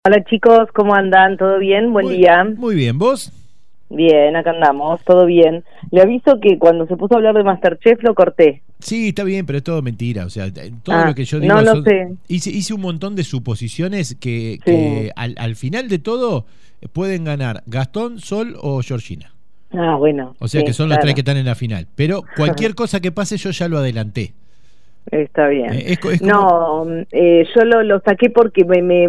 Hola chicos, ¿cómo andan? ¿Todo bien? Buen día. Muy bien, ¿vos? Bien, acá andamos, todo bien. Le aviso que cuando se puso a hablar de MasterChef lo corté. Sí, está bien, pero es todo mentira. O sea, todo lo Ah, que yo no, digo no son. sé. Hice un montón de suposiciones que, Sí. que al final de todo pueden ganar Gastón, Sol o Georgina. Ah, bueno, O sea que sí, son los tres que claro. están en la final. Pero cualquier cosa que pase yo ya lo adelanté. Está bien. Es como. No, yo lo saqué porque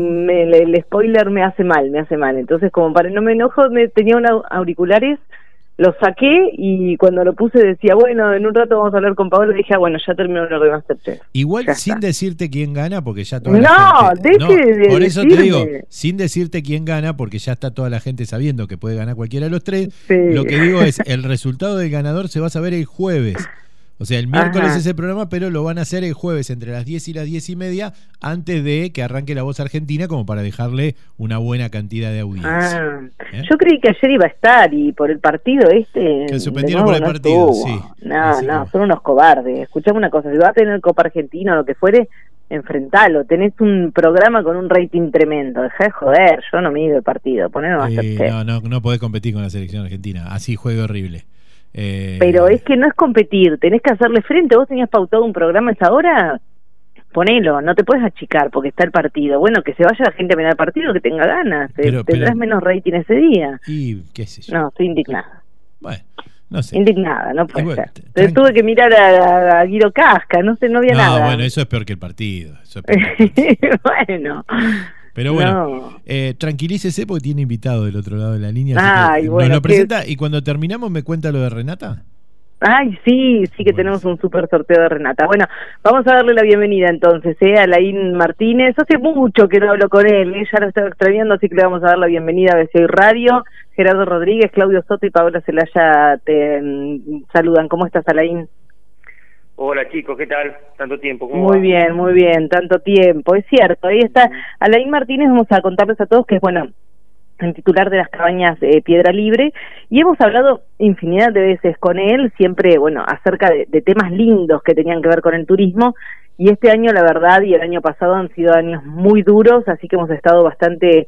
el spoiler me hace mal, me hace mal. Entonces, como para no me enojo, tenía unos auriculares, los saqué y cuando lo puse decía, bueno, en un rato vamos a hablar con Paola. Dije, bueno, ya terminó lo de MasterChef. Igual Ya sin está. decirte quién gana, porque ya toda la No, gente. deje No, de por eso te digo, decirme. sin decirte quién gana, porque ya está toda la gente sabiendo que puede ganar cualquiera de los tres. Lo Sí. que digo es, el resultado del ganador se va a saber el jueves. O sea, el miércoles Ajá. es el programa, pero lo van a hacer el jueves entre las 10 y las 10:30, antes de que arranque La Voz Argentina, como para dejarle una buena cantidad de audiencia. Ah, ¿Eh? yo creí que ayer iba a estar y por el partido Que de suspendieron por nuevo el no partido, sí. estuvo. No, Así no, que. son unos cobardes. Escuchame una cosa, si vas a tener Copa Argentina o lo que fuere, enfrentalo. Tenés un programa con un rating tremendo. Dejá de joder, yo no mido el partido, poneme MasterChef. No podés competir con la selección argentina. Así juega horrible. Pero es que no es competir, tenés que hacerle frente. Vos tenías pautado un programa a esa hora, ponelo, no te puedes achicar porque está el partido. Bueno, que se vaya la gente a mirar el partido, que tenga ganas. Pero, Tendrás menos rating ese día. y qué sé yo. No, estoy indignada. Bueno, no sé. Indignada, no puede Igual, ser. Tuve que mirar a Guido Casca, no sé, no había no, nada. bueno, eso es peor que el partido. Eso es peor que el partido. Bueno, Pero bueno, no. tranquilícese porque tiene invitado del otro lado de la línea, así Ay, que nos bueno, lo presenta y cuando terminamos me cuenta lo de Renata. Ay, sí, sí que tenemos Buenísimo. un súper sorteo de Renata. Bueno, vamos a darle la bienvenida entonces, a Alain Martínez. Hace mucho que no hablo con él, ya lo estaba extrañando, así que le vamos a dar la bienvenida a BCI Radio. Gerardo Rodríguez, Claudio Soto y Paola Celaya te saludan. ¿Cómo estás, Alain? Hola chicos, ¿qué tal? Tanto tiempo, ¿cómo Muy va? bien, tanto tiempo, es cierto. Ahí está Alain Martínez, vamos a contarles a todos que es, bueno, el titular de las cabañas Piedra Libre, y hemos hablado infinidad de veces con él, siempre, bueno, acerca de temas lindos que tenían que ver con el turismo, y este año, la verdad, y el año pasado han sido años muy duros, así que hemos estado bastante,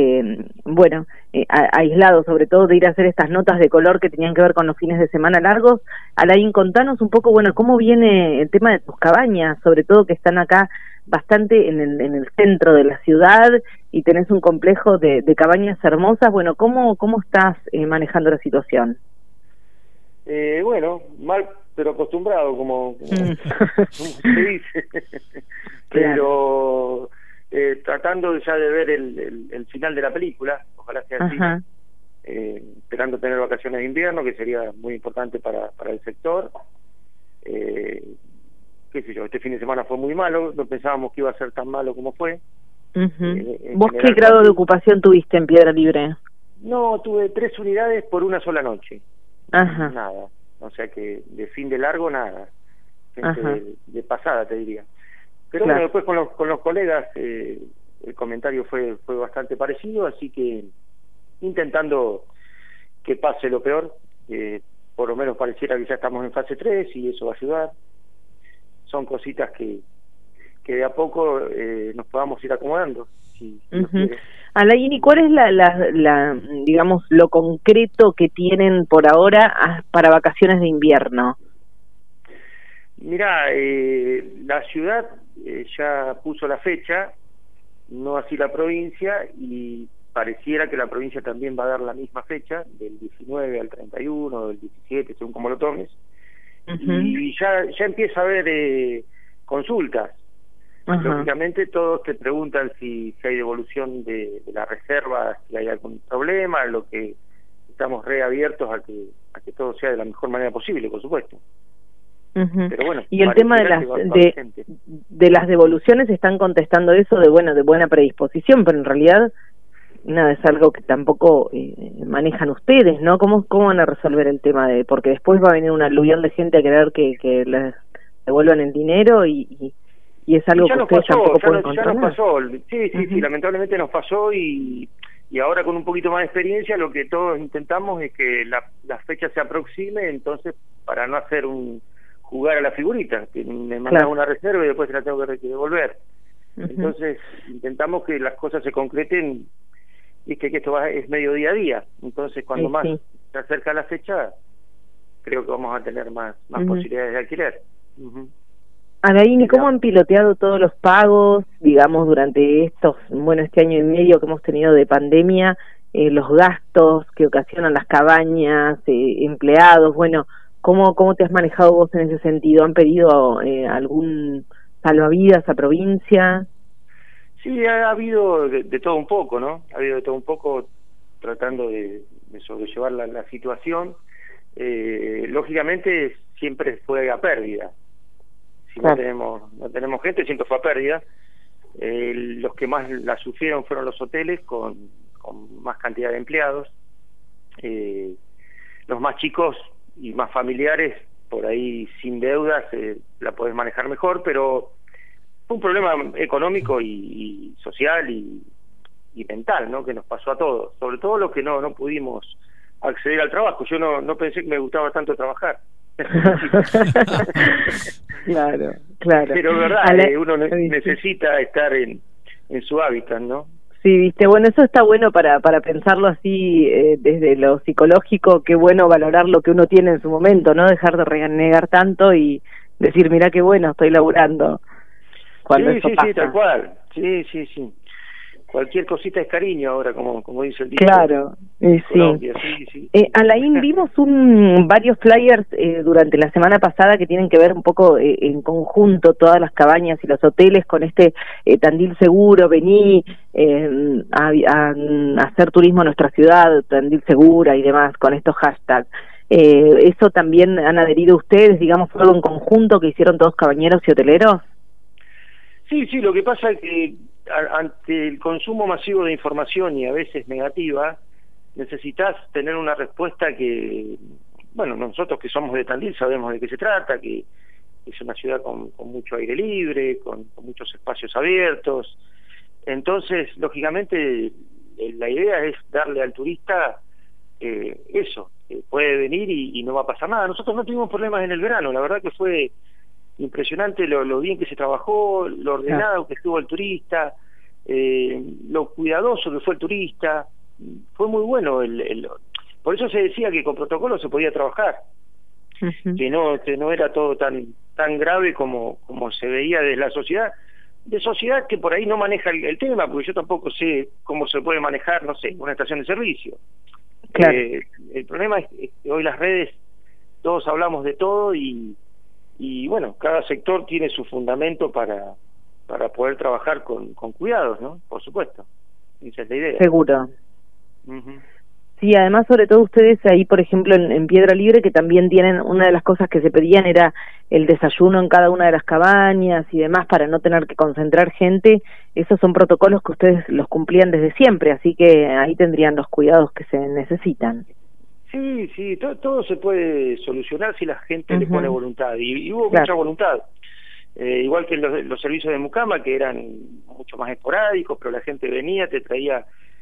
aislados, sobre todo de ir a hacer estas notas de color que tenían que ver con los fines de semana largos. Alain, contanos un poco, bueno, cómo viene el tema de tus cabañas, sobre todo que están acá bastante en el centro de la ciudad y tenés un complejo de cabañas hermosas. Bueno, ¿cómo estás manejando la situación? Bueno, mal pero acostumbrado, como se dice. Pero tratando ya de ver el final de la película, ojalá sea así. Esperando tener vacaciones de invierno, que sería muy importante para el sector. Qué sé yo, este fin de semana fue muy malo, no pensábamos que iba a ser tan malo como fue. ¿Vos qué grado de ocupación tuviste en Piedra Libre? No, tuve 3 unidades por una sola noche. Ajá. Nada, o sea que de fin de largo nada, de pasada te diría. Pero claro. Bueno, después con los colegas el comentario fue bastante parecido, así que intentando que pase lo peor, por lo menos pareciera que ya estamos en fase 3 y eso va a ayudar. Son cositas que de a poco nos podamos ir acomodando. Si Dios quiere. Alain, ¿y cuál es la digamos, lo concreto que tienen por ahora para vacaciones de invierno? Mirá, la ciudad ya puso la fecha, no así la provincia, y pareciera que la provincia también va a dar la misma fecha, del 19 al 31, del 17, según como lo tomes. Y ya empieza a haber consultas. Lógicamente todos te preguntan si hay devolución de la reserva, si hay algún problema, lo que estamos reabiertos a que todo sea de la mejor manera posible, por supuesto. Pero bueno, y el tema de las devoluciones, están contestando eso de buena predisposición, pero en realidad nada, es algo que tampoco manejan ustedes, ¿no? ¿Cómo van a resolver el tema porque después va a venir una aluvión de gente a querer que les devuelvan el dinero y es algo que ustedes tampoco pueden controlar? Ya nos pasó, sí, lamentablemente nos pasó y ahora con un poquito más de experiencia lo que todos intentamos es que la fecha se aproxime, entonces para no hacer jugar a la figurita, que me mandan una reserva y después se la tengo que devolver. Entonces intentamos que las cosas se concreten, y que esto es medio día a día. Entonces cuando más se acerca la fecha, creo que vamos a tener más posibilidades de alquiler. Alain, ¿y cómo han piloteado todos los pagos, digamos, durante este año y medio que hemos tenido de pandemia, los gastos que ocasionan las cabañas, empleados? Bueno, ¿cómo te has manejado vos en ese sentido? ¿Han pedido algún salvavidas a provincia? Sí, ha habido de todo un poco, ¿no? Ha habido de todo un poco tratando de sobrellevar la situación. Lógicamente siempre fue a pérdida. Si no tenemos gente, siempre fue a pérdida. Los que más la sufrieron fueron los hoteles con más cantidad de empleados. Los más chicos y más familiares, por ahí sin deudas, la podés manejar mejor, pero fue un problema económico y social y mental, ¿no? Que nos pasó a todos, sobre todo los que no pudimos acceder al trabajo. Yo no pensé que me gustaba tanto trabajar. Claro. Pero es verdad, uno necesita estar en su hábitat, ¿no? Sí, viste, bueno, eso está bueno para pensarlo así, desde lo psicológico. Qué bueno valorar lo que uno tiene en su momento, no dejar de renegar tanto y decir, mirá qué bueno, estoy laburando. Sí, tal cual. Sí. Cualquier cosita es cariño ahora, como dice el dicho. Claro, sí. Alain, vimos varios flyers durante la semana pasada que tienen que ver un poco en conjunto, todas las cabañas y los hoteles, con Tandil Seguro, vení a hacer turismo en nuestra ciudad, Tandil Segura y demás, con estos hashtags. ¿Eso también han adherido ustedes, digamos, fue algo en conjunto que hicieron todos cabañeros y hoteleros? Sí, lo que pasa es que ante el consumo masivo de información y a veces negativa, necesitas tener una respuesta que, bueno, nosotros que somos de Tandil sabemos de qué se trata, que es una ciudad con mucho aire libre, con muchos espacios abiertos. Entonces, lógicamente, la idea es darle al turista eso, puede venir y no va a pasar nada. Nosotros no tuvimos problemas en el verano, la verdad que fue impresionante lo bien que se trabajó, lo ordenado que estuvo el turista, lo cuidadoso que fue el turista. Fue muy bueno. Por eso se decía que con protocolo se podía trabajar, que no era todo tan grave como se veía desde la sociedad, que por ahí no maneja el tema, porque yo tampoco sé cómo se puede manejar, no sé, una estación de servicio. Claro. El problema es que hoy las redes, todos hablamos de todo y bueno, cada sector tiene su fundamento para poder trabajar con cuidados, ¿no? Por supuesto. Esa es la idea. Seguro. Sí, además, sobre todo ustedes ahí, por ejemplo, en Piedra Libre, que también tienen, una de las cosas que se pedían era el desayuno en cada una de las cabañas y demás, para no tener que concentrar gente. Esos son protocolos que ustedes los cumplían desde siempre, así que ahí tendrían los cuidados que se necesitan. Sí, todo se puede solucionar si la gente le pone voluntad, y hubo mucha voluntad. Igual que los servicios de mucama, que eran mucho más esporádicos, pero la gente venía, te traía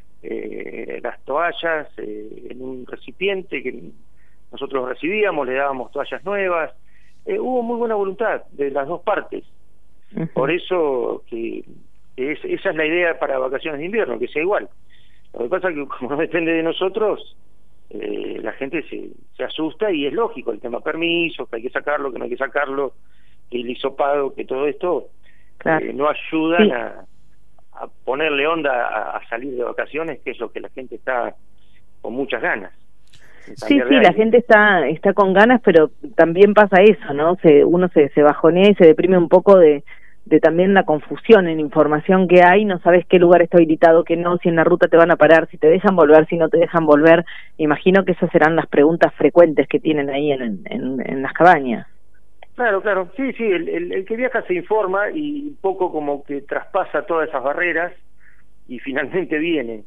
las toallas en un recipiente que nosotros recibíamos, le dábamos toallas nuevas. Hubo muy buena voluntad de las dos partes. Por eso esa es la idea para vacaciones de invierno, que sea igual. Lo que pasa es que como no depende de nosotros, la gente se asusta, y es lógico, el tema permisos, que hay que sacarlo, que no hay que sacarlo, el hisopado, que todo esto no ayudan a ponerle onda a salir de vacaciones, que es lo que la gente está con muchas ganas. Sí, la gente está con ganas, pero también pasa eso, ¿no? Uno se bajonea y se deprime un poco de también la confusión en información que hay, no sabes qué lugar está habilitado, qué no, si en la ruta te van a parar, si te dejan volver, si no te dejan volver. Imagino que esas serán las preguntas frecuentes que tienen ahí en las cabañas. Claro, sí, el que viaja se informa y un poco como que traspasa todas esas barreras y finalmente viene.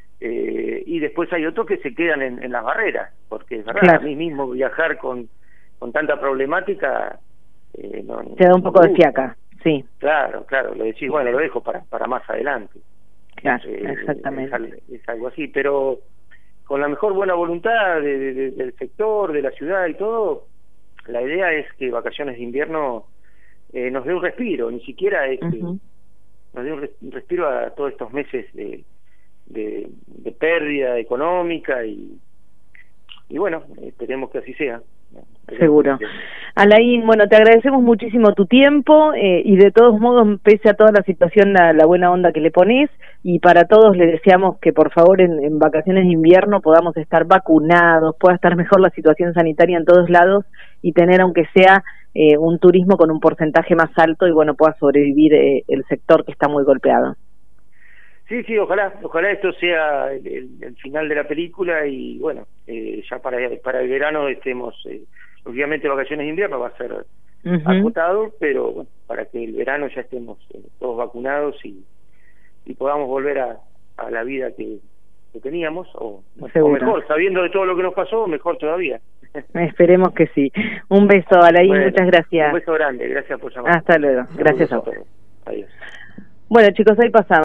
Y después hay otros que se quedan en las barreras, porque es verdad, a mí mismo viajar con tanta problemática te da un poco de fiaca. Sí. Claro, lo decís, bueno, lo dejo para más adelante. Claro, exactamente. Es algo así, pero con la mejor buena voluntad del sector, de la ciudad y todo, la idea es que vacaciones de invierno nos dé un respiro, ni siquiera es un respiro a todos estos meses de pérdida económica y bueno, esperemos que así sea. Seguro. Alain, bueno, te agradecemos muchísimo tu tiempo y de todos modos, pese a toda la situación, la buena onda que le pones, y para todos le deseamos que por favor en vacaciones de invierno podamos estar vacunados, pueda estar mejor la situación sanitaria en todos lados y tener aunque sea un turismo con un porcentaje más alto y bueno, pueda sobrevivir el sector que está muy golpeado. Sí, ojalá esto sea el final de la película y bueno, ya para el verano estemos, obviamente vacaciones de invierno va a ser acotado, pero bueno, para que el verano ya estemos todos vacunados y podamos volver a la vida que teníamos, o mejor, sabiendo de todo lo que nos pasó, mejor todavía. Esperemos que sí. Un beso, Alain, bueno, muchas gracias. Un beso grande, gracias por llamar. Hasta luego, gracias a vos. Adiós. Bueno, chicos, ahí pasamos.